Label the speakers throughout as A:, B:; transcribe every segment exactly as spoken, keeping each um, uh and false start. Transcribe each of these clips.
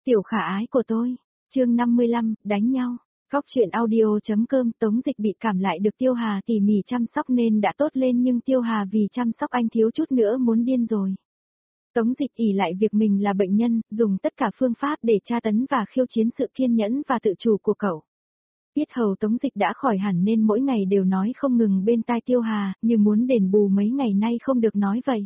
A: Tiểu khả ái của tôi, chương năm mươi lăm, đánh nhau. Góc truyện audio.com. Tống Dịch bị cảm lại được Tiêu Hà tỉ mỉ chăm sóc nên đã tốt lên, nhưng Tiêu Hà vì chăm sóc anh thiếu chút nữa muốn điên rồi. Tống Dịch ỷ lại việc mình là bệnh nhân, dùng tất cả phương pháp để tra tấn và khiêu chiến sự kiên nhẫn và tự chủ của cậu. Tiết hầu Tống Dịch đã khỏi hẳn nên mỗi ngày đều nói không ngừng bên tai Tiêu Hà, như muốn đền bù mấy ngày nay không được nói vậy.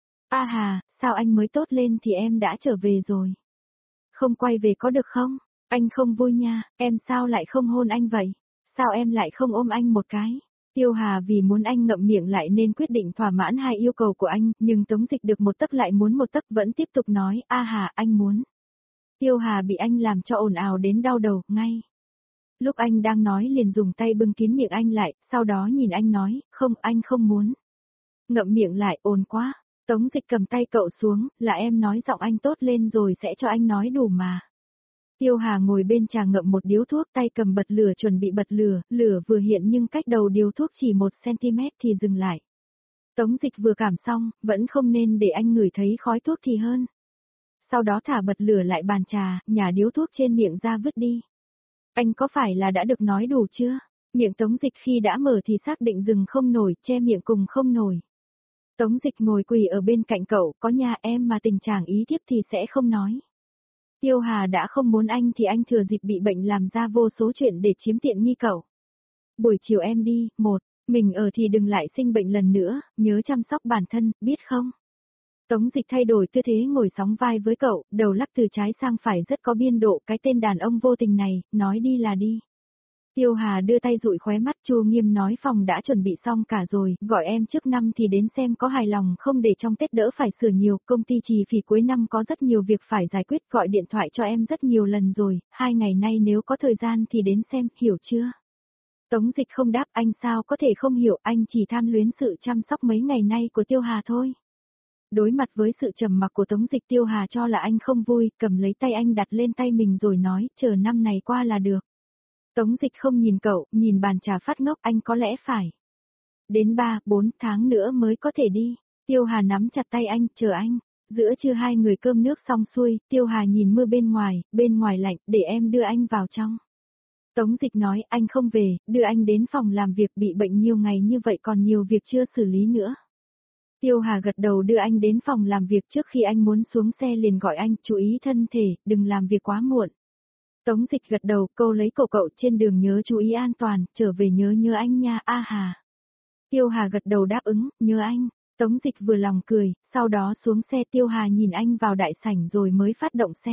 A: A Hà, sao anh mới tốt lên thì em đã trở về rồi. Không quay về có được không? Anh không vui nha, em sao lại không hôn anh vậy? Sao em lại không ôm anh một cái? Tiêu Hà vì muốn anh ngậm miệng lại nên quyết định thỏa mãn hai yêu cầu của anh, nhưng Tống Dịch được một tấc lại muốn một tấc, vẫn tiếp tục nói, A Hà, anh muốn. Tiêu Hà bị anh làm cho ồn ào đến đau đầu, ngay. Lúc anh đang nói liền dùng tay bưng kín miệng anh lại, sau đó nhìn anh nói, không, anh không muốn. Ngậm miệng lại, ồn quá. Tống Dịch cầm tay cậu xuống, là em nói giọng anh tốt lên rồi sẽ cho anh nói đủ mà. Tiêu Hà ngồi bên trà ngậm một điếu thuốc, tay cầm bật lửa chuẩn bị bật lửa, lửa vừa hiện nhưng cách đầu điếu thuốc chỉ một xăng-ti-mét thì dừng lại. Tống Dịch vừa cảm xong, vẫn không nên để anh ngửi thấy khói thuốc thì hơn. Sau đó thả bật lửa lại bàn trà, nhả điếu thuốc trên miệng ra vứt đi. Anh có phải là đã được nói đủ chưa? Miệng Tống Dịch khi đã mở thì xác định dừng không nổi, che miệng cùng không nổi. Tống Dịch ngồi quỳ ở bên cạnh cậu, có nhà em mà tình trạng ý thiếp thì sẽ không nói. Tiêu Hà đã không muốn anh thì anh thừa dịp bị bệnh làm ra vô số chuyện để chiếm tiện nghi cậu. Buổi chiều em đi, một, mình ở thì đừng lại sinh bệnh lần nữa, nhớ chăm sóc bản thân, biết không? Tống Dịch thay đổi tư thế ngồi sóng vai với cậu, đầu lắc từ trái sang phải rất có biên độ, cái tên đàn ông vô tình này, nói đi là đi. Tiêu Hà đưa tay dụi khóe mắt, Chu Nghiêm nói phòng đã chuẩn bị xong cả rồi, gọi em trước năm thì đến xem có hài lòng không để trong Tết đỡ phải sửa nhiều, công ty Trì Phỉ cuối năm có rất nhiều việc phải giải quyết, gọi điện thoại cho em rất nhiều lần rồi, hai ngày nay nếu có thời gian thì đến xem, hiểu chưa? Tống Dịch không đáp, anh sao có thể không hiểu, anh chỉ tham luyến sự chăm sóc mấy ngày nay của Tiêu Hà thôi. Đối mặt với sự trầm mặc của Tống Dịch, Tiêu Hà cho là anh không vui, cầm lấy tay anh đặt lên tay mình rồi nói, chờ năm này qua là được. Tống Dịch không nhìn cậu, nhìn bàn trà phát ngốc, anh có lẽ phải. Đến ba, bốn tháng nữa mới có thể đi. Tiêu Hà nắm chặt tay anh, chờ anh. Giữa trưa hai người cơm nước xong xuôi, Tiêu Hà nhìn mưa bên ngoài, bên ngoài lạnh, để em đưa anh vào trong. Tống Dịch nói, anh không về, đưa anh đến phòng làm việc, bị bệnh nhiều ngày như vậy còn nhiều việc chưa xử lý nữa. Tiêu Hà gật đầu đưa anh đến phòng làm việc, trước khi anh muốn xuống xe liền gọi anh, chú ý thân thể, đừng làm việc quá muộn. Tống Dịch gật đầu, câu lấy cổ cậu, trên đường nhớ chú ý an toàn, trở về nhớ nhớ anh nha, A Hà. Tiêu Hà gật đầu đáp ứng, nhớ anh. Tống Dịch vừa lòng cười, sau đó xuống xe. Tiêu Hà nhìn anh vào đại sảnh rồi mới phát động xe.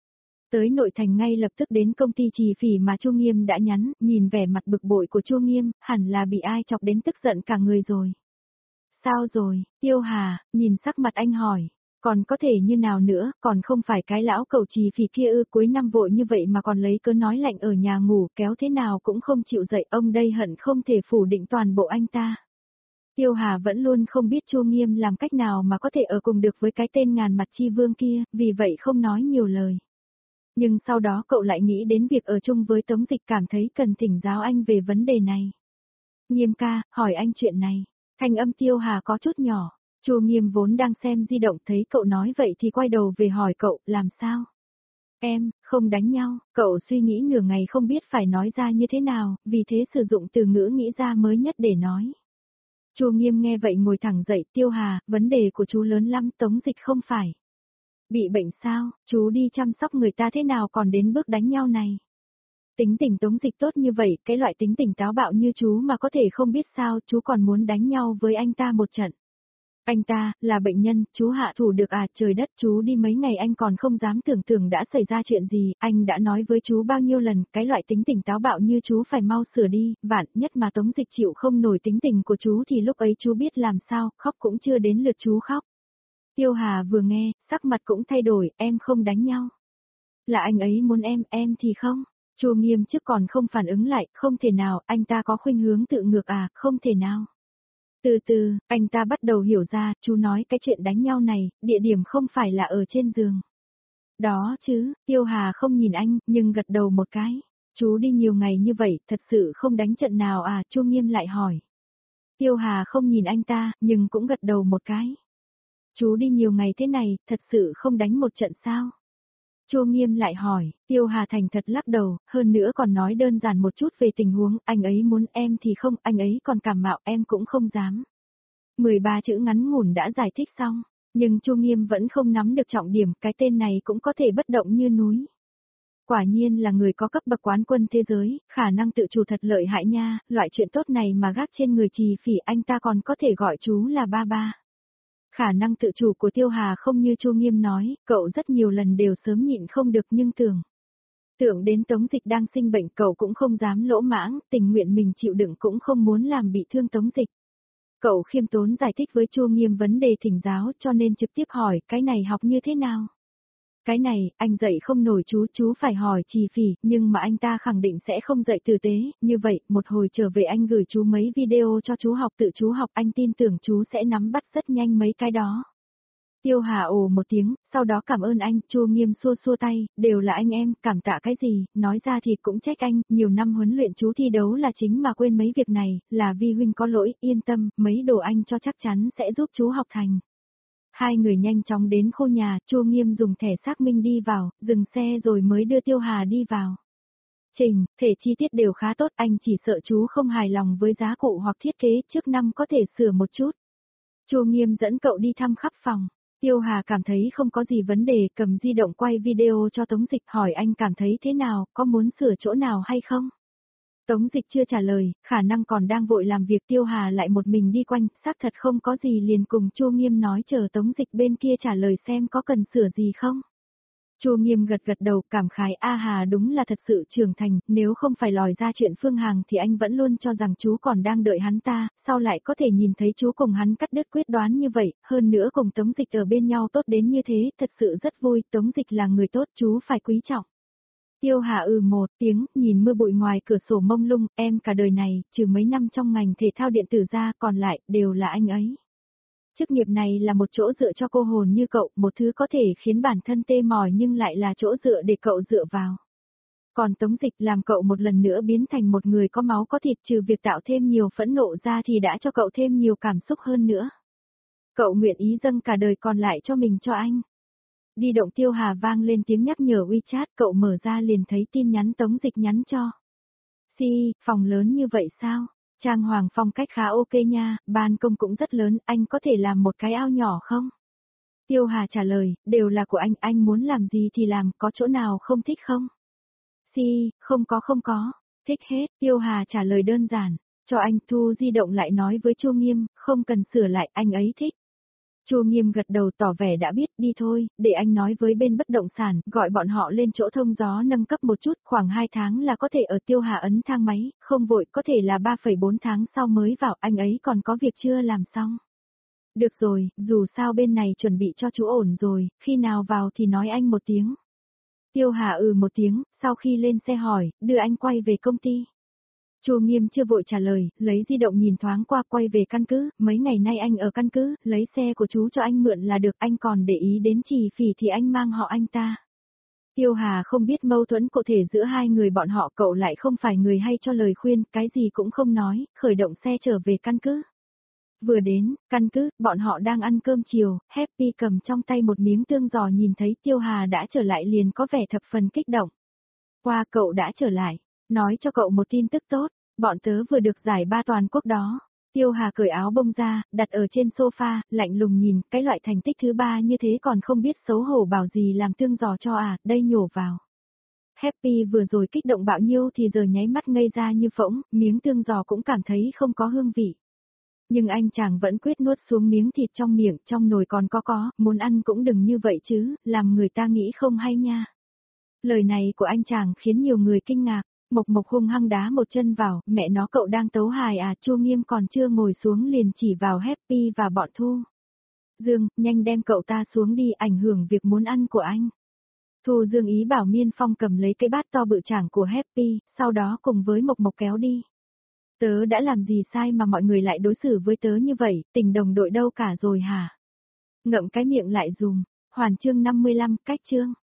A: Tới nội thành ngay lập tức đến công ty Trì Phỉ mà Chu Nghiêm đã nhắn, nhìn vẻ mặt bực bội của Chu Nghiêm, hẳn là bị ai chọc đến tức giận cả người rồi. Sao rồi, Tiêu Hà, nhìn sắc mặt anh hỏi. Còn có thể như nào nữa, còn không phải cái lão cẩu Trì Phỉ kia ư, cuối năm vội như vậy mà còn lấy cớ nói lạnh ở nhà ngủ, kéo thế nào cũng không chịu dậy, ông đây hận không thể phủ định toàn bộ anh ta. Tiêu Hà vẫn luôn không biết Chu Nghiêm làm cách nào mà có thể ở cùng được với cái tên ngàn mặt chi vương kia, vì vậy không nói nhiều lời. Nhưng sau đó cậu lại nghĩ đến việc ở chung với Tống Dịch, cảm thấy cần thỉnh giáo anh về vấn đề này. Nghiêm ca, hỏi anh chuyện này. Thanh âm Tiêu Hà có chút nhỏ. Chu Nghiêm vốn đang xem di động, thấy cậu nói vậy thì quay đầu về hỏi cậu, làm sao? Em, không đánh nhau, cậu suy nghĩ nửa ngày không biết phải nói ra như thế nào, vì thế sử dụng từ ngữ nghĩ ra mới nhất để nói. Chu Nghiêm nghe vậy ngồi thẳng dậy, Tiêu Hà, vấn đề của chú lớn lắm, Tống Dịch không phải. Bị bệnh sao, chú đi chăm sóc người ta thế nào còn đến bước đánh nhau này? Tính tình Tống Dịch tốt như vậy, cái loại tính tình táo bạo như chú mà có thể không biết sao, chú còn muốn đánh nhau với anh ta một trận. Anh ta, là bệnh nhân, chú hạ thủ được à, trời đất, chú đi mấy ngày anh còn không dám tưởng tượng đã xảy ra chuyện gì, anh đã nói với chú bao nhiêu lần, cái loại tính tình táo bạo như chú phải mau sửa đi, vạn nhất mà Tống Dịch chịu không nổi tính tình của chú thì lúc ấy chú biết làm sao, khóc cũng chưa đến lượt chú khóc. Tiêu Hà vừa nghe, sắc mặt cũng thay đổi, em không đánh nhau. Là anh ấy muốn em, em thì không. Chu Nghiêm trước còn không phản ứng lại, không thể nào, anh ta có khuynh hướng tự ngược à, không thể nào. Từ từ, anh ta bắt đầu hiểu ra, chú nói cái chuyện đánh nhau này, địa điểm không phải là ở trên giường. Đó chứ, Tiêu Hà không nhìn anh, nhưng gật đầu một cái. Chú đi nhiều ngày như vậy, thật sự không đánh trận nào à, Chu Nghiêm lại hỏi. Tiêu Hà không nhìn anh ta, nhưng cũng gật đầu một cái. Chú đi nhiều ngày thế này, thật sự không đánh một trận sao? Chu Nghiêm lại hỏi, Tiêu Hà thành thật lắc đầu, hơn nữa còn nói đơn giản một chút về tình huống, anh ấy muốn em thì không, anh ấy còn cảm mạo em cũng không dám. mười ba chữ ngắn ngủn đã giải thích xong, nhưng Chu Nghiêm vẫn không nắm được trọng điểm, cái tên này cũng có thể bất động như núi. Quả nhiên là người có cấp bậc quán quân thế giới, khả năng tự chủ thật lợi hại nha, loại chuyện tốt này mà gác trên người Trì Phỉ anh ta còn có thể gọi chú là ba ba. Khả năng tự chủ của Tiêu Hà không như Chu Nghiêm nói, cậu rất nhiều lần đều sớm nhịn không được nhưng tưởng. Tưởng đến Tống Dịch đang sinh bệnh cậu cũng không dám lỗ mãng, tình nguyện mình chịu đựng cũng không muốn làm bị thương Tống Dịch. Cậu khiêm tốn giải thích với Chu Nghiêm vấn đề thỉnh giáo cho nên trực tiếp hỏi cái này học như thế nào. Cái này, anh dạy không nổi chú, chú phải hỏi Trì Phỉ, nhưng mà anh ta khẳng định sẽ không dạy tử tế, như vậy, một hồi trở về anh gửi chú mấy video cho chú học tự chú học, anh tin tưởng chú sẽ nắm bắt rất nhanh mấy cái đó. Tiêu Hà ồ một tiếng, sau đó cảm ơn anh, Chu Nghiêm xua xua tay, đều là anh em, cảm tạ cái gì, nói ra thì cũng trách anh, nhiều năm huấn luyện chú thi đấu là chính mà quên mấy việc này, là vi huynh có lỗi, yên tâm, mấy đồ anh cho chắc chắn sẽ giúp chú học thành. Hai người nhanh chóng đến khu nhà, Chu Nghiêm dùng thẻ xác minh đi vào, dừng xe rồi mới đưa Tiêu Hà đi vào. Trình, thể chi tiết đều khá tốt, anh chỉ sợ chú không hài lòng với giá cụ hoặc thiết kế trước năm có thể sửa một chút. Chu Nghiêm dẫn cậu đi thăm khắp phòng. Tiêu Hà cảm thấy không có gì vấn đề, cầm di động quay video cho Tống Dịch hỏi anh cảm thấy thế nào, có muốn sửa chỗ nào hay không? Tống Dịch chưa trả lời, khả năng còn đang vội làm việc. Tiêu Hà lại một mình đi quanh, xác thật không có gì liền cùng Chu Nghiêm nói chờ Tống Dịch bên kia trả lời xem có cần sửa gì không. Chu Nghiêm gật gật đầu cảm khái A Hà đúng là thật sự trưởng thành, nếu không phải lòi ra chuyện Phương Hằng thì anh vẫn luôn cho rằng chú còn đang đợi hắn ta, sau lại có thể nhìn thấy chú cùng hắn cắt đứt quyết đoán như vậy, hơn nữa cùng Tống Dịch ở bên nhau tốt đến như thế, thật sự rất vui, Tống Dịch là người tốt chú phải quý trọng. Tiêu Hà ừ một tiếng, nhìn mưa bụi ngoài cửa sổ mông lung, em cả đời này, trừ mấy năm trong ngành thể thao điện tử ra, còn lại, đều là anh ấy. Chức nghiệp này là một chỗ dựa cho cô hồn như cậu, một thứ có thể khiến bản thân tê mỏi nhưng lại là chỗ dựa để cậu dựa vào. Còn Tống Dịch làm cậu một lần nữa biến thành một người có máu có thịt, trừ việc tạo thêm nhiều phẫn nộ ra thì đã cho cậu thêm nhiều cảm xúc hơn nữa. Cậu nguyện ý dâng cả đời còn lại cho mình cho anh. Di động Tiêu Hà vang lên tiếng nhắc nhở WeChat, cậu mở ra liền thấy tin nhắn Tống Dịch nhắn cho. Si, phòng lớn như vậy sao? Trang hoàng phong cách khá ok nha, ban công cũng rất lớn, anh có thể làm một cái ao nhỏ không? Tiêu Hà trả lời, đều là của anh, anh muốn làm gì thì làm, có chỗ nào không thích không? Si, không có không có, thích hết, Tiêu Hà trả lời đơn giản, cho anh. Thu di động lại nói với Chu Nghiêm, không cần sửa lại, anh ấy thích. Chu Nghiêm gật đầu tỏ vẻ đã biết, đi thôi, để anh nói với bên bất động sản, gọi bọn họ lên chỗ thông gió nâng cấp một chút, khoảng hai tháng là có thể ở. Tiêu Hà ấn thang máy, không vội, có thể là ba phẩy bốn tháng sau mới vào, anh ấy còn có việc chưa làm xong. Được rồi, dù sao bên này chuẩn bị cho chú ổn rồi, khi nào vào thì nói anh một tiếng. Tiêu Hà ừ một tiếng, sau khi lên xe hỏi, đưa anh quay về công ty. Chu Nghiêm chưa vội trả lời, lấy di động nhìn thoáng qua quay về căn cứ, mấy ngày nay anh ở căn cứ, lấy xe của chú cho anh mượn là được, anh còn để ý đến Trì Phỉ thì anh mang họ anh ta. Tiêu Hà không biết mâu thuẫn cụ thể giữa hai người bọn họ, cậu lại không phải người hay cho lời khuyên, cái gì cũng không nói, khởi động xe trở về căn cứ. Vừa đến, căn cứ, bọn họ đang ăn cơm chiều, Happy cầm trong tay một miếng tương giò nhìn thấy Tiêu Hà đã trở lại liền có vẻ thập phần kích động. Qua cậu đã trở lại, nói cho cậu một tin tức tốt, bọn tớ vừa được giải ba toàn quốc đó. Tiêu Hà cởi áo bông ra, đặt ở trên sofa, lạnh lùng nhìn, cái loại thành tích thứ ba như thế còn không biết xấu hổ bảo gì làm tương giò cho à, đây nhổ vào. Happy vừa rồi kích động bạo nhiêu thì giờ nháy mắt ngây ra như phỗng, miếng tương giò cũng cảm thấy không có hương vị. Nhưng anh chàng vẫn quyết nuốt xuống miếng thịt trong miệng, trong nồi còn có có, muốn ăn cũng đừng như vậy chứ, làm người ta nghĩ không hay nha. Lời này của anh chàng khiến nhiều người kinh ngạc, Mộc Mộc hung hăng đá một chân vào, mẹ nó cậu đang tấu hài à, Chu Nghiêm còn chưa ngồi xuống liền chỉ vào Happy và bọn Thu. Dương, nhanh đem cậu ta xuống đi, ảnh hưởng việc muốn ăn của anh. Thu Dương ý bảo Miên Phong cầm lấy cái bát to bự chảng của Happy, sau đó cùng với Mộc Mộc kéo đi. Tớ đã làm gì sai mà mọi người lại đối xử với tớ như vậy, tình đồng đội đâu cả rồi hả? Ngậm cái miệng lại dùm, Hoàn chương năm mươi lăm, cách chương.